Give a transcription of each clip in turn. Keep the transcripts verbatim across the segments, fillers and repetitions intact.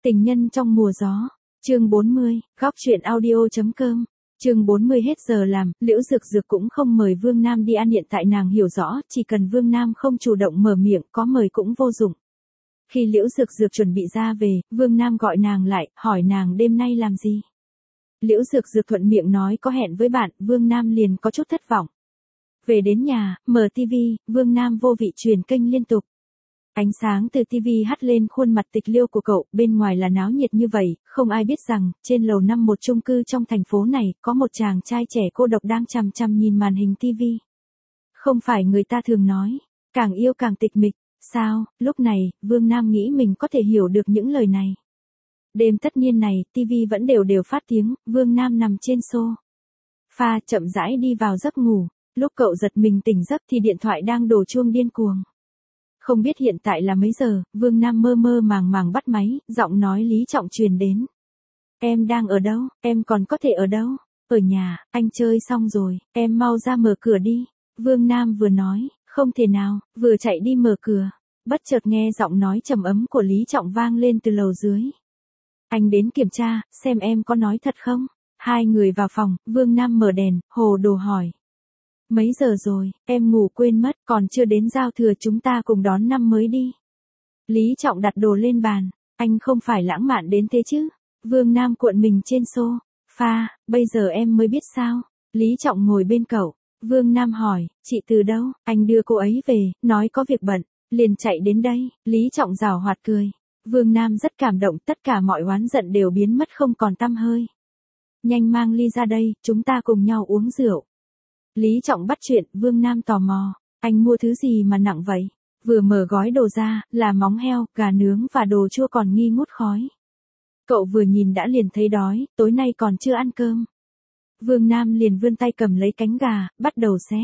Tình nhân trong mùa gió. Chương bốn mươi, góc truyện audio chấm com. Chương bốn mươi hết giờ làm, Liễu Dược Dược cũng không mời Vương Nam đi ăn, hiện tại nàng hiểu rõ, chỉ cần Vương Nam không chủ động mở miệng, có mời cũng vô dụng. Khi Liễu Dược Dược chuẩn bị ra về, Vương Nam gọi nàng lại, hỏi nàng đêm nay làm gì. Liễu Dược Dược thuận miệng nói có hẹn với bạn, Vương Nam liền có chút thất vọng. Về đến nhà, mở tivi, Vương Nam vô vị truyền kênh liên tục. Ánh sáng từ tivi hắt lên khuôn mặt tịch liêu của cậu, bên ngoài là náo nhiệt như vậy, không ai biết rằng, trên lầu năm một chung cư trong thành phố này, có một chàng trai trẻ cô độc đang chằm chằm nhìn màn hình tivi. Không phải người ta thường nói, càng yêu càng tịch mịch, sao, lúc này, Vương Nam nghĩ mình có thể hiểu được những lời này. Đêm tất niên này, tivi vẫn đều đều phát tiếng, Vương Nam nằm trên sofa, chậm rãi đi vào giấc ngủ, lúc cậu giật mình tỉnh giấc thì điện thoại đang đổ chuông điên cuồng. Không biết hiện tại là mấy giờ, Vương Nam mơ mơ màng màng bắt máy, giọng nói Lý Trọng truyền đến. Em đang ở đâu, em còn có thể ở đâu? Ở nhà, anh chơi xong rồi, em mau ra mở cửa đi. Vương Nam vừa nói, không thể nào, vừa chạy đi mở cửa. Bất chợt nghe giọng nói trầm ấm của Lý Trọng vang lên từ lầu dưới. Anh đến kiểm tra, xem em có nói thật không? Hai người vào phòng, Vương Nam mở đèn, hồ đồ hỏi. Mấy giờ rồi, em ngủ quên mất, còn chưa đến giao thừa chúng ta cùng đón năm mới đi. Lý Trọng đặt đồ lên bàn, anh không phải lãng mạn đến thế chứ. Vương Nam cuộn mình trên sofa, bây giờ em mới biết sao. Lý Trọng ngồi bên cậu, Vương Nam hỏi, chị từ đâu, anh đưa cô ấy về, nói có việc bận, liền chạy đến đây. Lý Trọng giảo hoạt cười, Vương Nam rất cảm động, tất cả mọi oán giận đều biến mất không còn tăm hơi. Nhanh mang ly ra đây, chúng ta cùng nhau uống rượu. Lý Trọng bắt chuyện, Vương Nam tò mò, anh mua thứ gì mà nặng vậy? Vừa mở gói đồ ra, là móng heo, gà nướng và đồ chua còn nghi ngút khói. Cậu vừa nhìn đã liền thấy đói, tối nay còn chưa ăn cơm. Vương Nam liền vươn tay cầm lấy cánh gà, bắt đầu xé.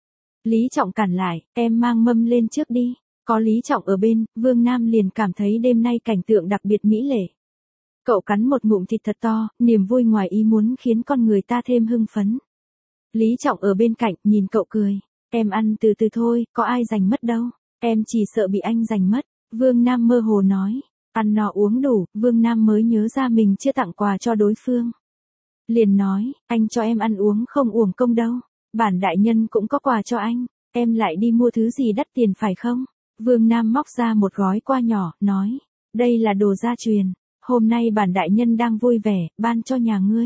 Lý Trọng cản lại, em mang mâm lên trước đi. Có Lý Trọng ở bên, Vương Nam liền cảm thấy đêm nay cảnh tượng đặc biệt mỹ lệ. Cậu cắn một ngụm thịt thật to, niềm vui ngoài ý muốn khiến con người ta thêm hưng phấn. Lý Trọng ở bên cạnh, nhìn cậu cười. Em ăn từ từ thôi, có ai giành mất đâu. Em chỉ sợ bị anh giành mất. Vương Nam mơ hồ nói. Ăn no uống đủ, Vương Nam mới nhớ ra mình chưa tặng quà cho đối phương. Liền nói, anh cho em ăn uống không uổng công đâu. Bản đại nhân cũng có quà cho anh. Em lại đi mua thứ gì đắt tiền phải không? Vương Nam móc ra một gói qua nhỏ, nói. Đây là đồ gia truyền. Hôm nay bản đại nhân đang vui vẻ, ban cho nhà ngươi.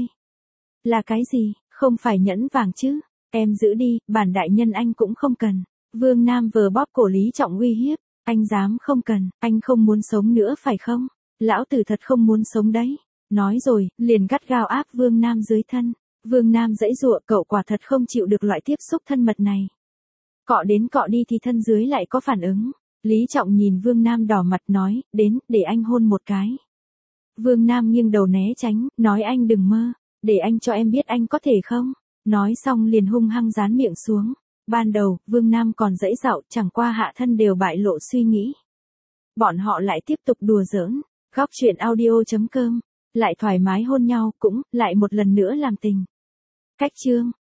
Là cái gì? Không phải nhẫn vàng chứ, em giữ đi, bản đại nhân anh cũng không cần. Vương Nam vừa bóp cổ Lý Trọng uy hiếp, anh dám không cần, anh không muốn sống nữa phải không? Lão tử thật không muốn sống đấy. Nói rồi, liền gắt gao áp Vương Nam dưới thân. Vương Nam giãy giụa, cậu quả thật không chịu được loại tiếp xúc thân mật này. Cọ đến cọ đi thì thân dưới lại có phản ứng. Lý Trọng nhìn Vương Nam đỏ mặt nói, đến, để anh hôn một cái. Vương Nam nghiêng đầu né tránh, nói anh đừng mơ. Để anh cho em biết anh có thể không? Nói xong liền hung hăng dán miệng xuống. Ban đầu, Vương Nam còn dãy dạo, chẳng qua hạ thân đều bại lộ suy nghĩ. Bọn họ lại tiếp tục đùa giỡn. Góc truyện audio chấm com. Lại thoải mái hôn nhau, cũng, lại một lần nữa làm tình. Cách chương.